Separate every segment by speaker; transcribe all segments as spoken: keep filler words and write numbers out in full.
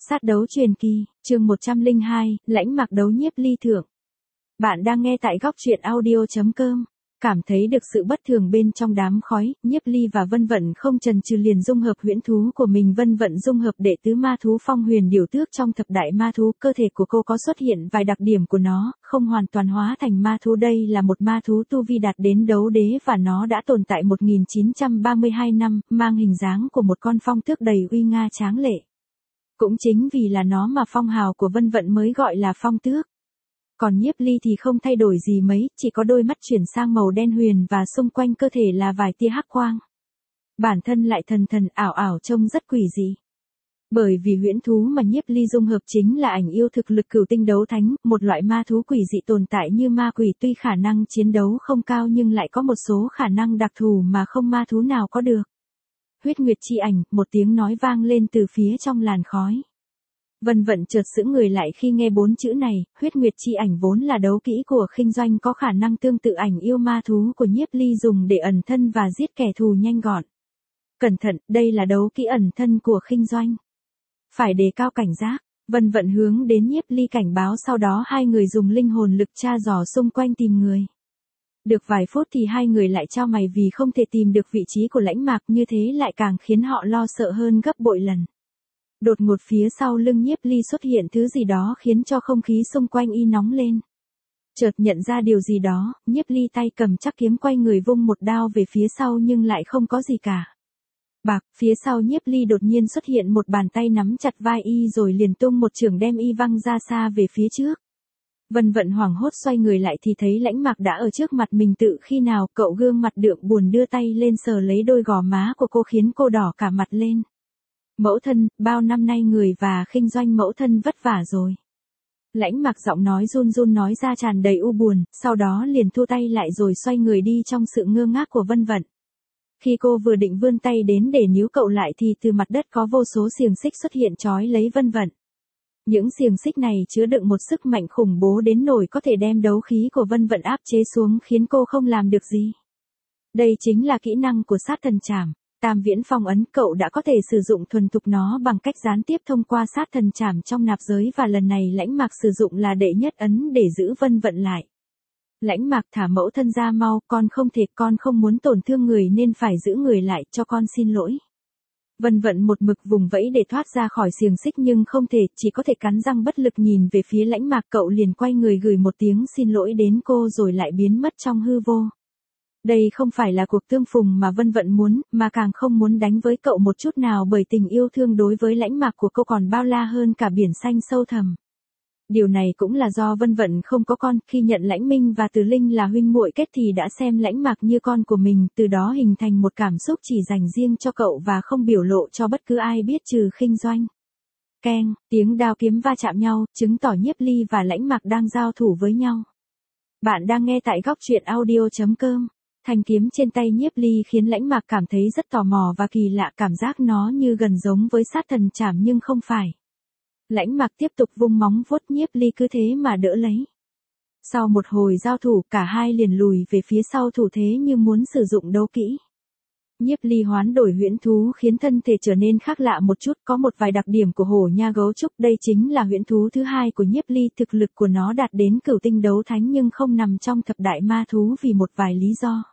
Speaker 1: Sát đấu truyền kỳ, chương một trăm lẻ hai, lãnh mặc đấu Nhiếp Ly thượng. Bạn đang nghe tại góc truyện audio chấm com. Cảm thấy được sự bất thường bên trong đám khói, Nhiếp Ly và Vân Vận không chần chừ liền dung hợp huyễn thú của mình. Vân Vận dung hợp đệ tứ ma thú Phong Huyền Điểu Tước trong thập đại ma thú. Cơ thể của cô có xuất hiện vài đặc điểm của nó, không hoàn toàn hóa thành ma thú. Đây là một ma thú tu vi đạt đến đấu đế và nó đã tồn tại một nghìn chín trăm ba mươi hai năm, mang hình dáng của một con phong tước đầy uy nga tráng lệ. Cũng chính vì là nó mà phong hào của Vân Vận mới gọi là phong tước. Còn Nhiếp Ly thì không thay đổi gì mấy, chỉ có đôi mắt chuyển sang màu đen huyền và xung quanh cơ thể là vài tia hắc quang. Bản thân lại thần thần ảo ảo trông rất quỷ dị. Bởi vì huyễn thú mà Nhiếp Ly dung hợp chính là ảnh yêu thực lực cửu tinh đấu thánh, một loại ma thú quỷ dị tồn tại như ma quỷ, tuy khả năng chiến đấu không cao nhưng lại có một số khả năng đặc thù mà không ma thú nào có được. Huyết Nguyệt chi ảnh, một tiếng nói vang lên từ phía trong làn khói. Vân Vận chợt sững người lại khi nghe bốn chữ này. Huyết Nguyệt chi ảnh vốn là đấu kỹ của Khinh Doanh, có khả năng tương tự ảnh yêu ma thú của Nhiếp Ly dùng để ẩn thân và giết kẻ thù nhanh gọn. Cẩn thận, đây là đấu kỹ ẩn thân của Khinh Doanh. Phải đề cao cảnh giác. Vân Vận hướng đến Nhiếp Ly cảnh báo, sau đó hai người dùng linh hồn lực tra dò xung quanh tìm người. Được vài phút thì hai người lại chao mày vì không thể tìm được vị trí của Lãnh Mạc, như thế lại càng khiến họ lo sợ hơn gấp bội lần. Đột ngột phía sau lưng Nhiếp Ly xuất hiện thứ gì đó khiến cho không khí xung quanh y nóng lên. Chợt nhận ra điều gì đó, Nhiếp Ly tay cầm chắc kiếm quay người vung một đao về phía sau nhưng lại không có gì cả. Bạc, phía sau Nhiếp Ly đột nhiên xuất hiện một bàn tay nắm chặt vai y rồi liền tung một chưởng đem y văng ra xa về phía trước. Vân Vận hoảng hốt xoay người lại thì thấy Lãnh Mạc đã ở trước mặt mình. Tự khi nào cậu gương mặt đượm buồn đưa tay lên sờ lấy đôi gò má của cô khiến cô đỏ cả mặt lên. Mẫu thân, bao năm nay người và Khinh Doanh mẫu thân vất vả rồi. Lãnh Mạc giọng nói run run nói ra tràn đầy u buồn, sau đó liền thu tay lại rồi xoay người đi trong sự ngơ ngác của Vân Vận. Khi cô vừa định vươn tay đến để níu cậu lại thì từ mặt đất có vô số xiềng xích xuất hiện trói lấy Vân Vận. Những xiềng xích này chứa đựng một sức mạnh khủng bố đến nỗi có thể đem đấu khí của Vân Vận áp chế xuống khiến cô không làm được gì. Đây chính là kỹ năng của sát thần trảm. Tam viễn phong ấn, cậu đã có thể sử dụng thuần thục nó bằng cách gián tiếp thông qua sát thần trảm trong nạp giới và lần này Lãnh Mạc sử dụng là đệ nhất ấn để giữ Vân Vận lại. Lãnh Mạc, thả mẫu thân ra mau, con không thể, con không muốn tổn thương người nên phải giữ người lại, cho con xin lỗi. Vân Vận một mực vùng vẫy để thoát ra khỏi xiềng xích nhưng không thể, chỉ có thể cắn răng bất lực nhìn về phía Lãnh Mạc. Cậu liền quay người gửi một tiếng xin lỗi đến cô rồi lại biến mất trong hư vô. Đây không phải là cuộc tương phùng mà Vân Vận muốn, mà càng không muốn đánh với cậu một chút nào, bởi tình yêu thương đối với Lãnh Mạc của cô còn bao la hơn cả biển xanh sâu thẳm. Điều này cũng là do Vân Vận không có con, khi nhận Lãnh Minh và Từ Linh là huynh muội kết thì đã xem Lãnh Mạc như con của mình, từ đó hình thành một cảm xúc chỉ dành riêng cho cậu và không biểu lộ cho bất cứ ai biết trừ Khinh Doanh. Keng, tiếng đao kiếm va chạm nhau, chứng tỏ Nhiếp Ly và Lãnh Mạc đang giao thủ với nhau. Bạn đang nghe tại góc truyện audio chấm com. Thanh kiếm trên tay Nhiếp Ly khiến Lãnh Mạc cảm thấy rất tò mò và kỳ lạ, cảm giác nó như gần giống với sát thần trảm nhưng không phải. Lãnh Mạc tiếp tục vung móng vuốt, Nhiếp Ly cứ thế mà đỡ lấy. Sau một hồi giao thủ, cả hai liền lùi về phía sau thủ thế như muốn sử dụng đấu kỹ. Nhiếp Ly hoán đổi huyễn thú khiến thân thể trở nên khác lạ một chút, có một vài đặc điểm của hổ nha gấu trúc. Đây chính là huyễn thú thứ hai của Nhiếp Ly, thực lực của nó đạt đến cửu tinh đấu thánh nhưng không nằm trong thập đại ma thú vì một vài lý do.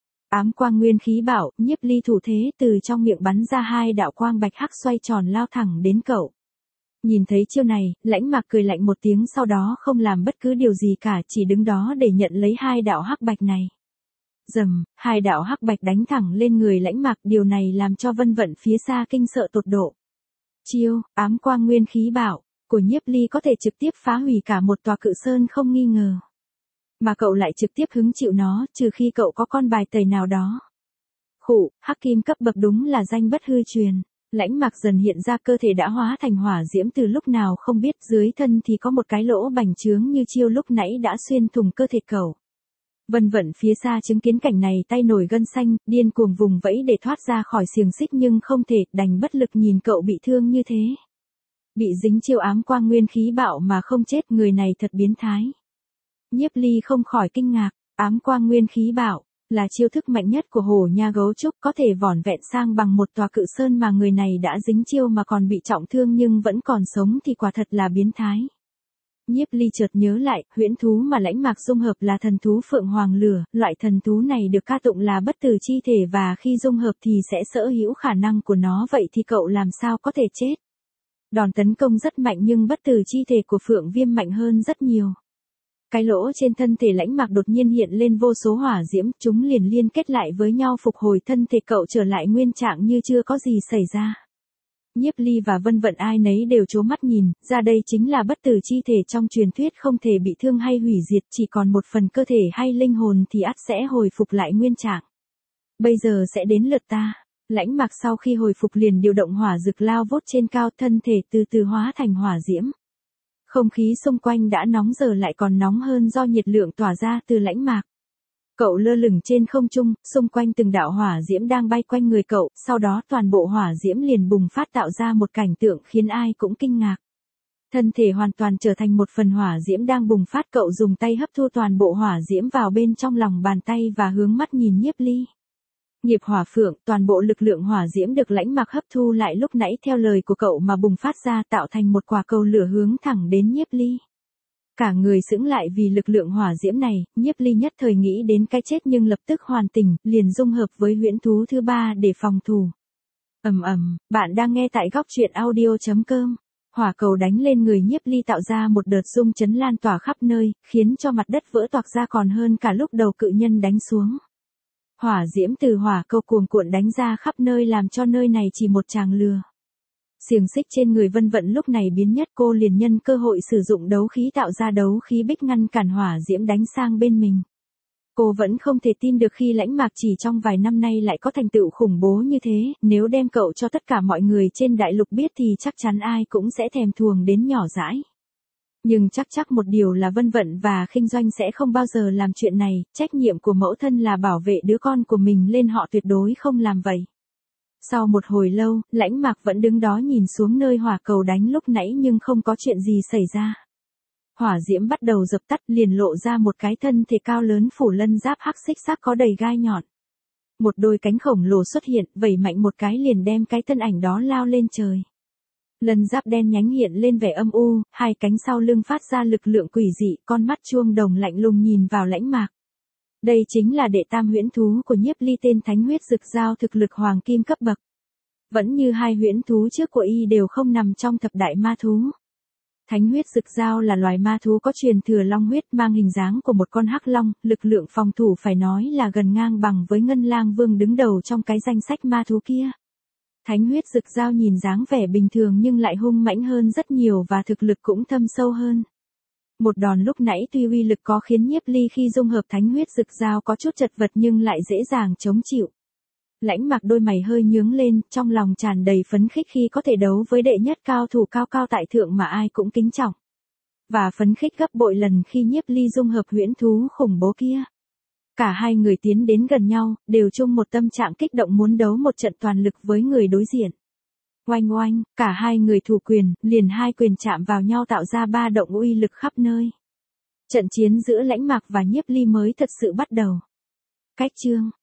Speaker 1: Ám quang nguyên khí bảo, Nhiếp Ly thủ thế, từ trong miệng bắn ra hai đạo quang bạch hắc xoay tròn lao thẳng đến cậu. Nhìn thấy chiêu này, Lãnh Mạc cười lạnh một tiếng, sau đó không làm bất cứ điều gì cả, chỉ đứng đó để nhận lấy hai đạo hắc bạch này. Rầm, hai đạo hắc bạch đánh thẳng lên người Lãnh Mạc, điều này làm cho Vân Vận phía xa kinh sợ tột độ. Chiêu, ám quang nguyên khí bảo, của Nhiếp Ly có thể trực tiếp phá hủy cả một tòa cự sơn không nghi ngờ. Mà cậu lại trực tiếp hứng chịu nó, trừ khi cậu có con bài tẩy nào đó. Khụ, hắc kim cấp bậc đúng là danh bất hư truyền. Lãnh Mạc dần hiện ra, cơ thể đã hóa thành hỏa diễm từ lúc nào không biết, dưới thân thì có một cái lỗ bành trướng như chiêu lúc nãy đã xuyên thủng cơ thể cậu. Vân Vận phía xa chứng kiến cảnh này tay nổi gân xanh, điên cuồng vùng vẫy để thoát ra khỏi xiềng xích nhưng không thể, đành bất lực nhìn cậu bị thương như thế. Bị dính chiêu ám quang nguyên khí bạo mà không chết, người này thật biến thái. Nhiếp Ly không khỏi kinh ngạc, ám quang nguyên khí bạo, là chiêu thức mạnh nhất của Hổ Nha Gấu Trúc, có thể vỏn vẹn sang bằng một tòa cự sơn mà người này đã dính chiêu mà còn bị trọng thương nhưng vẫn còn sống thì quả thật là biến thái. Nhiếp Ly chợt nhớ lại, huyễn thú mà Lãnh Mạc dung hợp là thần thú Phượng Hoàng Lửa, loại thần thú này được ca tụng là bất tử chi thể và khi dung hợp thì sẽ sở hữu khả năng của nó, vậy thì cậu làm sao có thể chết? Đòn tấn công rất mạnh nhưng bất tử chi thể của Phượng Viêm mạnh hơn rất nhiều. Cái lỗ trên thân thể Lãnh Mạc đột nhiên hiện lên vô số hỏa diễm, chúng liền liên kết lại với nhau phục hồi thân thể cậu trở lại nguyên trạng như chưa có gì xảy ra. Nhiếp Ly và Vân Vận ai nấy đều trố mắt nhìn, ra đây chính là bất tử chi thể trong truyền thuyết không thể bị thương hay hủy diệt, chỉ còn một phần cơ thể hay linh hồn thì ắt sẽ hồi phục lại nguyên trạng. Bây giờ sẽ đến lượt ta. Lãnh Mạc sau khi hồi phục liền điều động hỏa dực lao vút trên cao, thân thể từ từ hóa thành hỏa diễm. Không khí xung quanh đã nóng giờ lại còn nóng hơn do nhiệt lượng tỏa ra từ Lãnh Mạc. Cậu lơ lửng trên không trung, xung quanh từng đạo hỏa diễm đang bay quanh người cậu, sau đó toàn bộ hỏa diễm liền bùng phát tạo ra một cảnh tượng khiến ai cũng kinh ngạc. Thân thể hoàn toàn trở thành một phần hỏa diễm đang bùng phát, cậu dùng tay hấp thu toàn bộ hỏa diễm vào bên trong lòng bàn tay và hướng mắt nhìn Nhiếp Ly. Nghiệp hỏa phượng, toàn bộ lực lượng hỏa diễm được Lãnh Mạc hấp thu lại lúc nãy theo lời của cậu mà bùng phát ra, tạo thành một quả cầu lửa hướng thẳng đến Nhiếp Ly. Cả người sững lại vì lực lượng hỏa diễm này, Nhiếp Ly nhất thời nghĩ đến cái chết nhưng lập tức hoàn tỉnh, liền dung hợp với huyễn thú thứ ba để phòng thủ. Ầm ầm, bạn đang nghe tại góc truyện audio chấm com. Hỏa cầu đánh lên người Nhiếp Ly tạo ra một đợt rung chấn lan tỏa khắp nơi, khiến cho mặt đất vỡ toạc ra còn hơn cả lúc đầu cự nhân đánh xuống. Hỏa diễm từ hỏa cầu cuồn cuộn đánh ra khắp nơi làm cho nơi này chỉ một tràng lửa. Xiềng xích trên người Vân Vận lúc này biến nhất, cô liền nhân cơ hội sử dụng đấu khí tạo ra đấu khí bích ngăn cản hỏa diễm đánh sang bên mình. Cô vẫn không thể tin được khi Lãnh Mạc chỉ trong vài năm nay lại có thành tựu khủng bố như thế, nếu đem cậu cho tất cả mọi người trên đại lục biết thì chắc chắn ai cũng sẽ thèm thuồng đến nhỏ dãi. Nhưng chắc chắc một điều là Vân Vận và Khinh Doanh sẽ không bao giờ làm chuyện này, trách nhiệm của mẫu thân là bảo vệ đứa con của mình nên họ tuyệt đối không làm vậy. Sau một hồi lâu, Lãnh Mạc vẫn đứng đó nhìn xuống nơi hỏa cầu đánh lúc nãy nhưng không có chuyện gì xảy ra. Hỏa diễm bắt đầu dập tắt, liền lộ ra một cái thân thể cao lớn phủ lân giáp hắc xích sắc có đầy gai nhọn. Một đôi cánh khổng lồ xuất hiện, vẩy mạnh một cái liền đem cái thân ảnh đó lao lên trời. Lân giáp đen nhánh hiện lên vẻ âm u, hai cánh sau lưng phát ra lực lượng quỷ dị, con mắt chuông đồng lạnh lùng nhìn vào Lãnh Mạc. Đây chính là đệ tam huyễn thú của Nhiếp Ly, tên Thánh Huyết Dực Dao, thực lực hoàng kim cấp bậc. Vẫn như hai huyễn thú trước của y đều không nằm trong thập đại ma thú. Thánh Huyết Dực Dao là loài ma thú có truyền thừa long huyết, mang hình dáng của một con hắc long, lực lượng phòng thủ phải nói là gần ngang bằng với Ngân Lang Vương đứng đầu trong cái danh sách ma thú kia. Thánh Huyết Dực Dao nhìn dáng vẻ bình thường nhưng lại hung mãnh hơn rất nhiều và thực lực cũng thâm sâu hơn. Một đòn lúc nãy tuy uy lực có khiến Nhiếp Ly khi dung hợp Thánh Huyết Dực Dao có chút chật vật nhưng lại dễ dàng chống chịu. Lãnh Mạc đôi mày hơi nhướng lên, trong lòng tràn đầy phấn khích khi có thể đấu với đệ nhất cao thủ cao cao tại thượng mà ai cũng kính trọng. Và phấn khích gấp bội lần khi Nhiếp Ly dung hợp huyễn thú khủng bố kia. Cả hai người tiến đến gần nhau, đều chung một tâm trạng kích động muốn đấu một trận toàn lực với người đối diện. Oanh oanh, cả hai người thủ quyền, liền hai quyền chạm vào nhau tạo ra ba động uy lực khắp nơi. Trận chiến giữa Lãnh Mạc và Nhiếp Ly mới thật sự bắt đầu. Cách chương